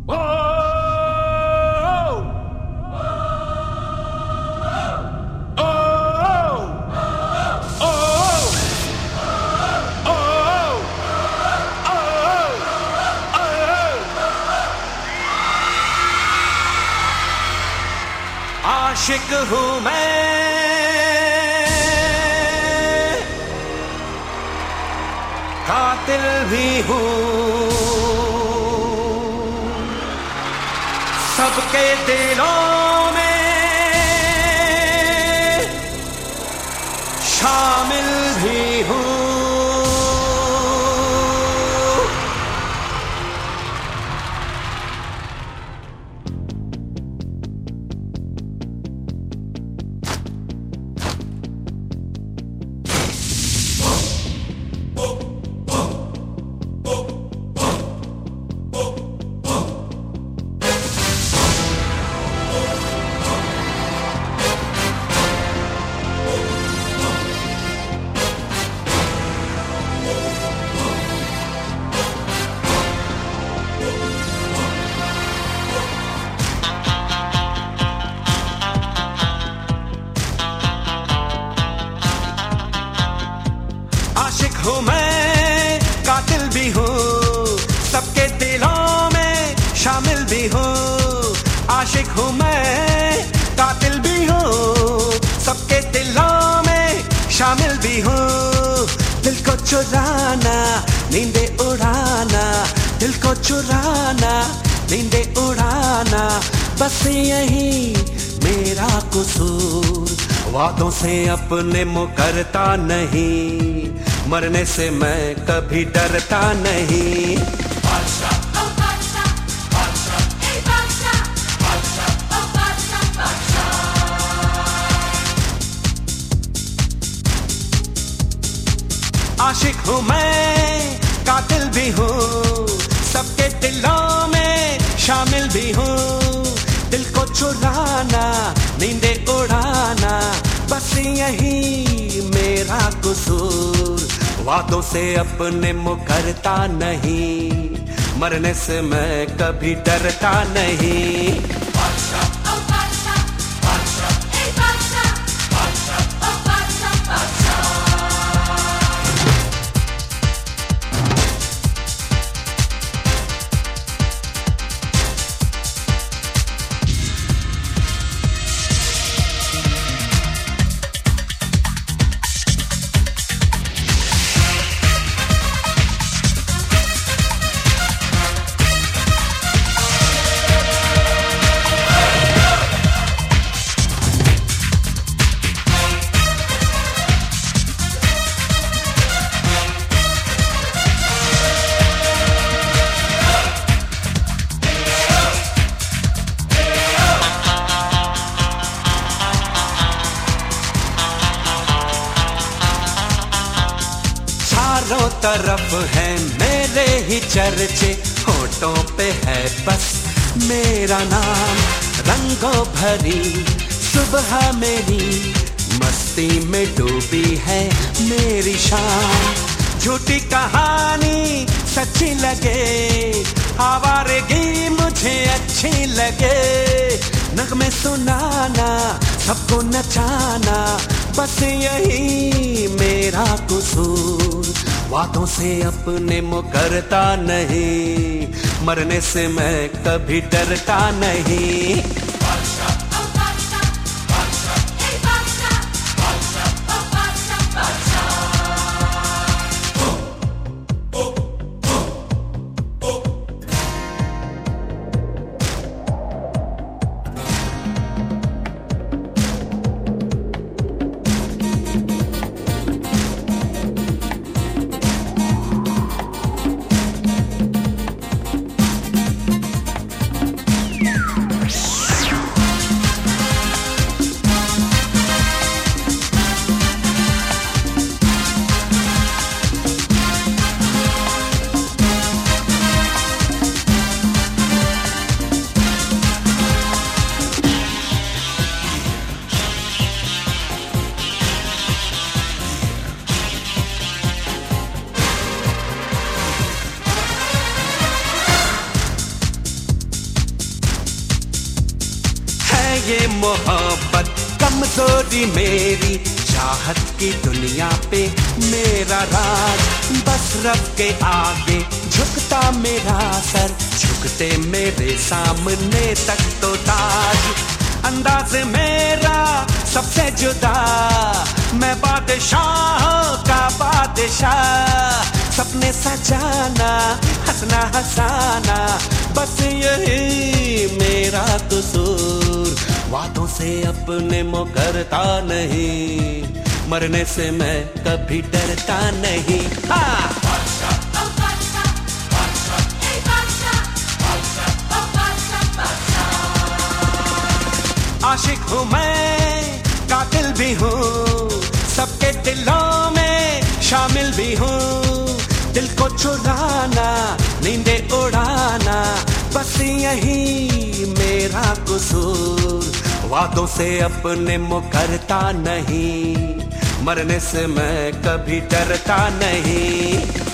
आशिक हूँ मैं, कातिल भी हूँ, सबके दिलों में शामिल भी हूँ। आशिक हूँ मैं, कातिल भी हूँ, सबके दिलों में शामिल भी हूँ। आशिक हूँ मैं, कातिल भी हूँ, सबके दिलों में शामिल भी हूँ। दिल को चुराना, नींदे उड़ाना, दिल को चुराना, नींदे उड़ाना, बस यही मेरा कसूर। वादों से अपने मुकरता नहीं, मरने से मैं कभी डरता नहीं। बादशाह ओ बादशाह, बादशाह ए बादशाह, बादशाह ओ बादशाह, बादशाह। आशिक हूँ मैं, कातिल भी हूँ, सबके दिलों में शामिल भी हूँ। दिल को चुराना, नींदे उड़ाना, बस यही मेरा कसूर। वादों से अपने मुकरता नहीं, मरने से मैं कभी डरता नहीं। बादशाह ओ बादशाह, बादशाह ए बादशाह, बादशाह ओ बादशाह, बादशाह। चारों तरफ है मेरे ही चर्चे, होठों पे है बस मेरा नाम। रंगों भरी सुबह मेरी, मस्ती में डूबी है मेरी शाम। झूठी कहानी सच्ची लगे, आवारगी मुझे अच्छी लगे। नगमे सुनाना, सबको नचाना, बस यही मेरा कसूर। वादों से अपने मुकरता नहीं, मरने से मैं कभी डरता नहीं। बादशाह ओ बादशाह, बादशाह ए बादशाह, बादशाह ओ बादशाह, बादशाह। मोहब्बत कमजोरी मेरी, चाहत की दुनिया पे मेरा राज, बस रब के आगे झुकता मेरा सर, झुकते मेरे सामने तक तो ताज। अंदाज मेरा सबसे जुदा, मैं बादशाह का बादशाह, सपने सजाना हंसना हंसाना, बस यही मेरा कसूर, वादों से अपने मुकरता नहीं, मरने से मैं कभी डरता नहीं। हाँ। Oh Basha, hey Basha, oh Basha. आशिक हूँ मैं, कातिल भी हूँ, सबके दिलों में शामिल भी हूँ, दिल को चुराना नींदे उड़ाना, बस यही मेरा कसूर, वादों से अपने मुकरता नहीं, मरने से मैं कभी डरता नहीं।